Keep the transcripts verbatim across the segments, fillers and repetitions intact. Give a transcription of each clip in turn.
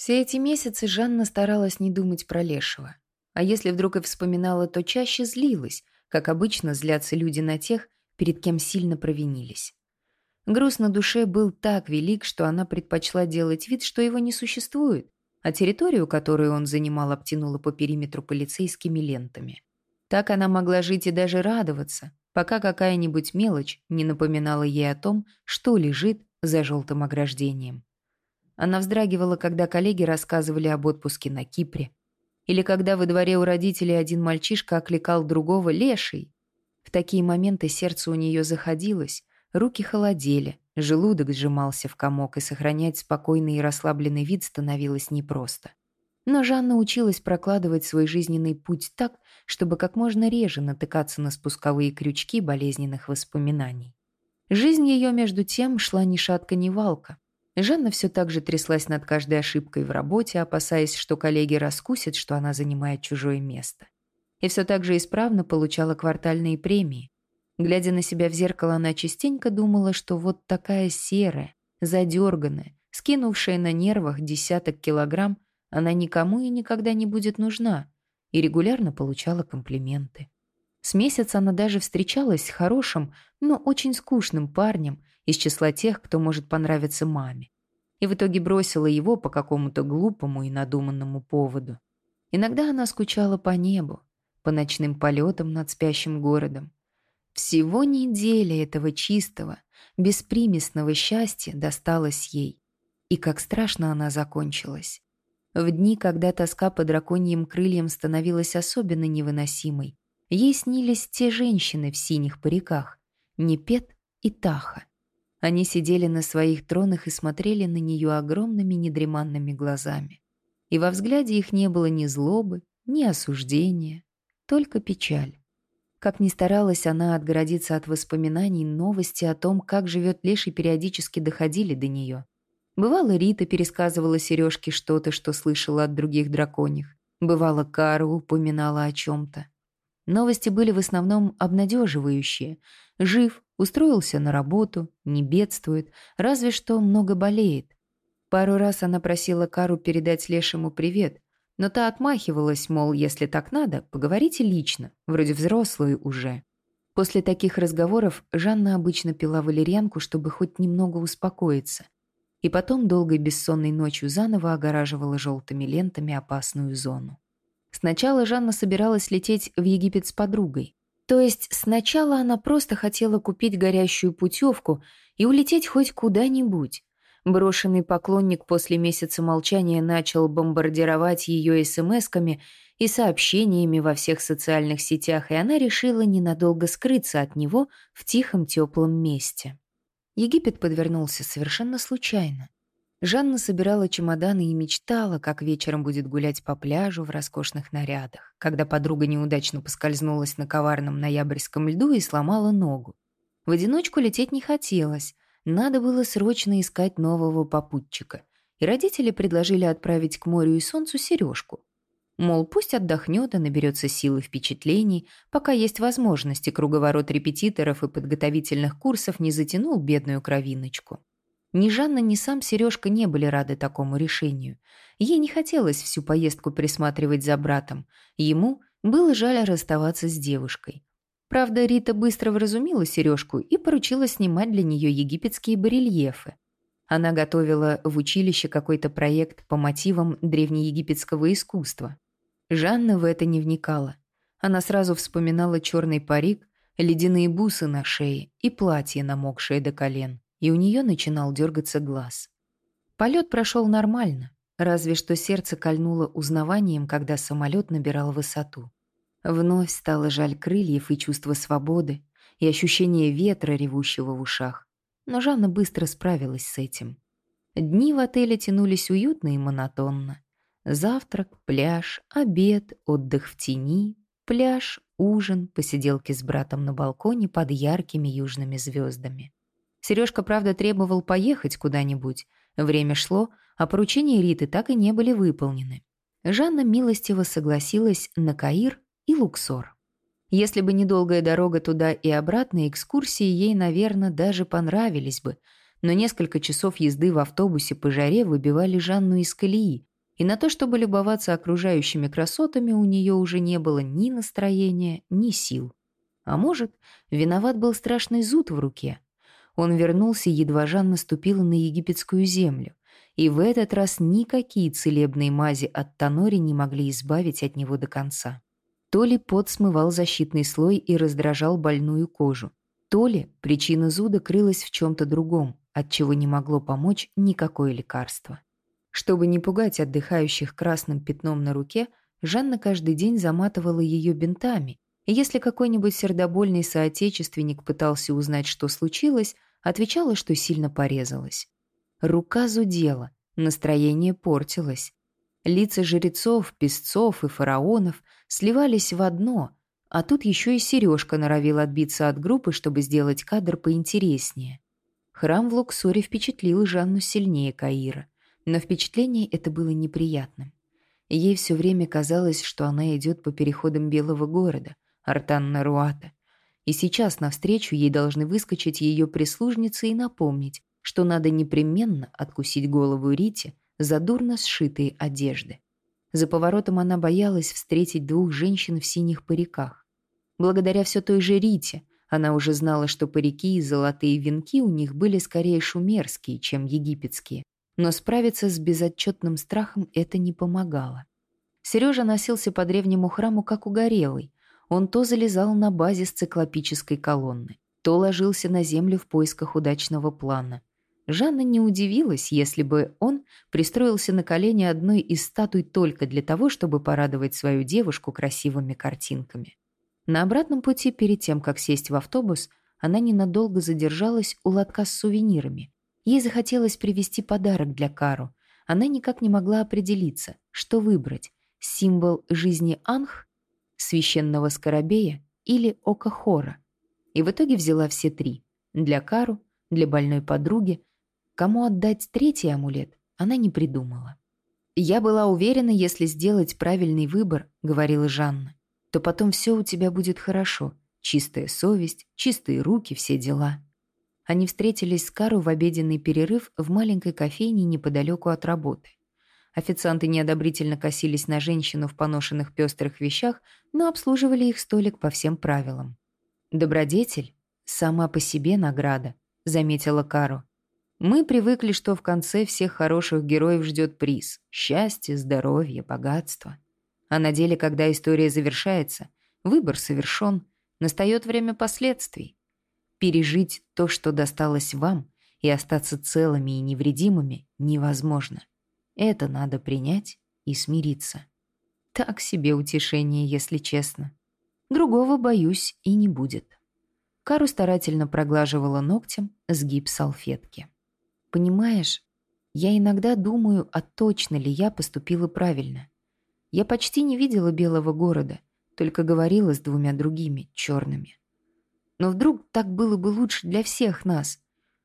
Все эти месяцы Жанна старалась не думать про Лешего. А если вдруг и вспоминала, то чаще злилась, как обычно злятся люди на тех, перед кем сильно провинились. Груз на душе был так велик, что она предпочла делать вид, что его не существует, а территорию, которую он занимал, обтянула по периметру полицейскими лентами. Так она могла жить и даже радоваться, пока какая-нибудь мелочь не напоминала ей о том, что лежит за желтым ограждением. Она вздрагивала, когда коллеги рассказывали об отпуске на Кипре, или когда во дворе у родителей один мальчишка окликал другого «Леший». В такие моменты сердце у нее заходилось, руки холодели, желудок сжимался в комок, и сохранять спокойный и расслабленный вид становилось непросто. Но Жанна училась прокладывать свой жизненный путь так, чтобы как можно реже натыкаться на спусковые крючки болезненных воспоминаний. Жизнь ее, между тем, шла ни шатка, ни валка. Жанна все так же тряслась над каждой ошибкой в работе, опасаясь, что коллеги раскусят, что она занимает чужое место. И все так же исправно получала квартальные премии. Глядя на себя в зеркало, она частенько думала, что вот такая серая, задерганная, скинувшая на нервах десяток килограмм, она никому и никогда не будет нужна, и регулярно получала комплименты. С месяца она даже встречалась с хорошим, но очень скучным парнем из числа тех, кто может понравиться маме. И в итоге бросила его по какому-то глупому и надуманному поводу. Иногда она скучала по небу, по ночным полетам над спящим городом. Всего неделя этого чистого, беспримесного счастья досталось ей. И как страшно она закончилась. В дни, когда тоска по драконьим крыльям становилась особенно невыносимой, ей снились те женщины в синих париках, Непет и Таха. Они сидели на своих тронах и смотрели на нее огромными недреманными глазами. И во взгляде их не было ни злобы, ни осуждения, только печаль. Как ни старалась она отгородиться от воспоминаний, новости о том, как живет Леший, периодически доходили до нее. Бывало, Рита пересказывала Сережке что-то, что слышала от других драконьих. Бывало, Кара упоминала о чем-то. Новости были в основном обнадеживающие. Жив, устроился на работу, не бедствует, разве что много болеет. Пару раз она просила Кару передать Лешему привет, но та отмахивалась, мол, если так надо, поговорите лично, вроде взрослые уже. После таких разговоров Жанна обычно пила валерьянку, чтобы хоть немного успокоиться. И потом долгой бессонной ночью заново огораживала желтыми лентами опасную зону. Сначала Жанна собиралась лететь в Египет с подругой. То есть сначала она просто хотела купить горящую путевку и улететь хоть куда-нибудь. Брошенный поклонник после месяца молчания начал бомбардировать ее смс-ками и сообщениями во всех социальных сетях, и она решила ненадолго скрыться от него в тихом теплом месте. Египет подвернулся совершенно случайно. Жанна собирала чемоданы и мечтала, как вечером будет гулять по пляжу в роскошных нарядах, когда подруга неудачно поскользнулась на коварном ноябрьском льду и сломала ногу. В одиночку лететь не хотелось, надо было срочно искать нового попутчика, и родители предложили отправить к морю и солнцу Сережку. Мол, пусть отдохнет и наберется сил и впечатлений, пока есть возможности, круговорот репетиторов и подготовительных курсов не затянул бедную кровиночку. Ни Жанна, ни сам Сережка не были рады такому решению. Ей не хотелось всю поездку присматривать за братом. Ему было жаль расставаться с девушкой. Правда, Рита быстро вразумила Сережку и поручила снимать для нее египетские барельефы. Она готовила в училище какой-то проект по мотивам древнеегипетского искусства. Жанна в это не вникала. Она сразу вспоминала черный парик, ледяные бусы на шее и платье, намокшее до колен. И у нее начинал дергаться глаз. Полет прошел нормально, разве что сердце кольнуло узнаванием, когда самолет набирал высоту. Вновь стало жаль крыльев и чувство свободы, и ощущение ветра, ревущего в ушах. Но Жанна быстро справилась с этим. Дни в отеле тянулись уютно и монотонно. Завтрак, пляж, обед, отдых в тени, пляж, ужин, посиделки с братом на балконе под яркими южными звездами. Сережка, правда, требовал поехать куда-нибудь. Время шло, а поручения Риты так и не были выполнены. Жанна милостиво согласилась на Каир и Луксор. Если бы недолгая дорога туда и обратно, экскурсии ей, наверное, даже понравились бы, но несколько часов езды в автобусе по жаре выбивали Жанну из колеи, И на то, чтобы любоваться окружающими красотами, у нее уже не было ни настроения, ни сил. А может, виноват был страшный зуд в руке. Он вернулся, едва Жанна ступила на египетскую землю, и в этот раз никакие целебные мази от Танори не могли избавить от него до конца. То ли пот смывал защитный слой и раздражал больную кожу, то ли причина зуда крылась в чем-то другом, от чего не могло помочь никакое лекарство. Чтобы не пугать отдыхающих красным пятном на руке, Жанна каждый день заматывала ее бинтами, и если какой-нибудь сердобольный соотечественник пытался узнать, что случилось, отвечала, что сильно порезалась. Рука зудела, настроение портилось. Лица жрецов, песцов и фараонов сливались в одно, а тут еще и Сережка норовил отбиться от группы, чтобы сделать кадр поинтереснее. Храм в Луксоре впечатлил Жанну сильнее Каира, но впечатление это было неприятным. Ей все время казалось, что она идет по переходам Белого города, Артан-Наруата, и сейчас навстречу ей должны выскочить ее прислужницы и напомнить, что надо непременно откусить голову Рите за дурно сшитые одежды. За поворотом она боялась встретить двух женщин в синих париках. Благодаря все той же Рите она уже знала, что парики и золотые венки у них были скорее шумерские, чем египетские, но справиться с безотчетным страхом это не помогало. Сережа носился по древнему храму как угорелый. Он то залезал на базис циклопической колонны, то ложился на землю в поисках удачного плана. Жанна не удивилась, если бы он пристроился на колени одной из статуй только для того, чтобы порадовать свою девушку красивыми картинками. На обратном пути, перед тем, как сесть в автобус, она ненадолго задержалась у лотка с сувенирами. Ей захотелось привезти подарок для Кару. Она никак не могла определиться, что выбрать – символ жизни Анх, священного скоробея или ока Хора. И в итоге взяла все три – для Кару, для больной подруги. Кому отдать третий амулет, она не придумала. «Я была уверена, если сделать правильный выбор, — говорила Жанна, — то потом все у тебя будет хорошо. Чистая совесть, чистые руки, все дела». Они встретились с Кару в обеденный перерыв в маленькой кофейне неподалеку от работы. Официанты неодобрительно косились на женщину в поношенных пестрых вещах, но обслуживали их столик по всем правилам. «Добродетель — сама по себе награда», — заметила Кару. «Мы привыкли, что в конце всех хороших героев ждет приз — счастье, здоровье, богатство. А на деле, когда история завершается, выбор совершен, настает время последствий. Пережить то, что досталось вам, и остаться целыми и невредимыми невозможно. Это надо принять и смириться. Так себе утешение, если честно. Другого, боюсь, и не будет». Кару старательно проглаживала ногтем сгиб салфетки. «Понимаешь, я иногда думаю, а точно ли я поступила правильно. Я почти не видела Белого города, только говорила с двумя другими, черными. Но вдруг так было бы лучше для всех нас?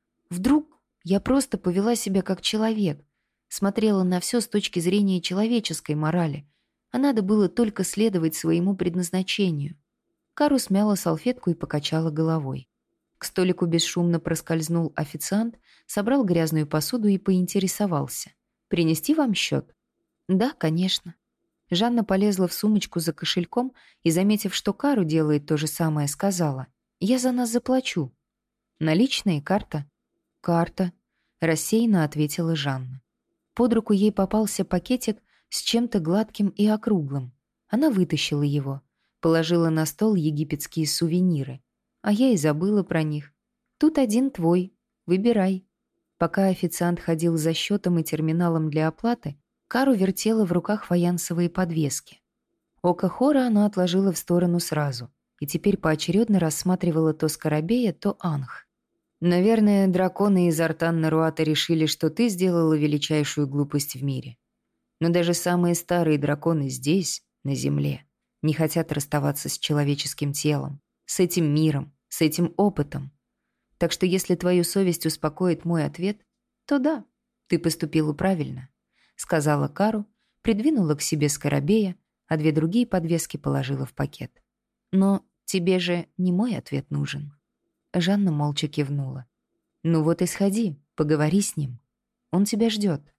Вдруг я просто повела себя как человек, смотрела на все с точки зрения человеческой морали, а надо было только следовать своему предназначению». Кару смяла салфетку и покачала головой. К столику бесшумно проскользнул официант, собрал грязную посуду и поинтересовался. «Принести вам счет?» «Да, конечно». Жанна полезла в сумочку за кошельком и, заметив, что Кару делает то же самое, сказала: «Я за нас заплачу». «Наличные, карта?» «Карта», — рассеянно ответила Жанна. Под руку ей попался пакетик с чем-то гладким и округлым. Она вытащила его, положила на стол египетские сувениры. А я и забыла про них. Тут один твой. Выбирай. Пока официант ходил за счетом и терминалом для оплаты, Кару вертела в руках фаянсовые подвески. Око Хора она отложила в сторону сразу и теперь поочередно рассматривала то скоробея, то Анх. «Наверное, драконы из Артан-Наруата решили, что ты сделала величайшую глупость в мире. Но даже самые старые драконы здесь, на земле, не хотят расставаться с человеческим телом, с этим миром, с этим опытом. Так что если твою совесть успокоит мой ответ, то да, ты поступила правильно», — сказала Кару, придвинула к себе скоробея, а две другие подвески положила в пакет. «Но тебе же не мой ответ нужен». Жанна молча кивнула. «Ну вот и сходи, поговори с ним. Он тебя ждет».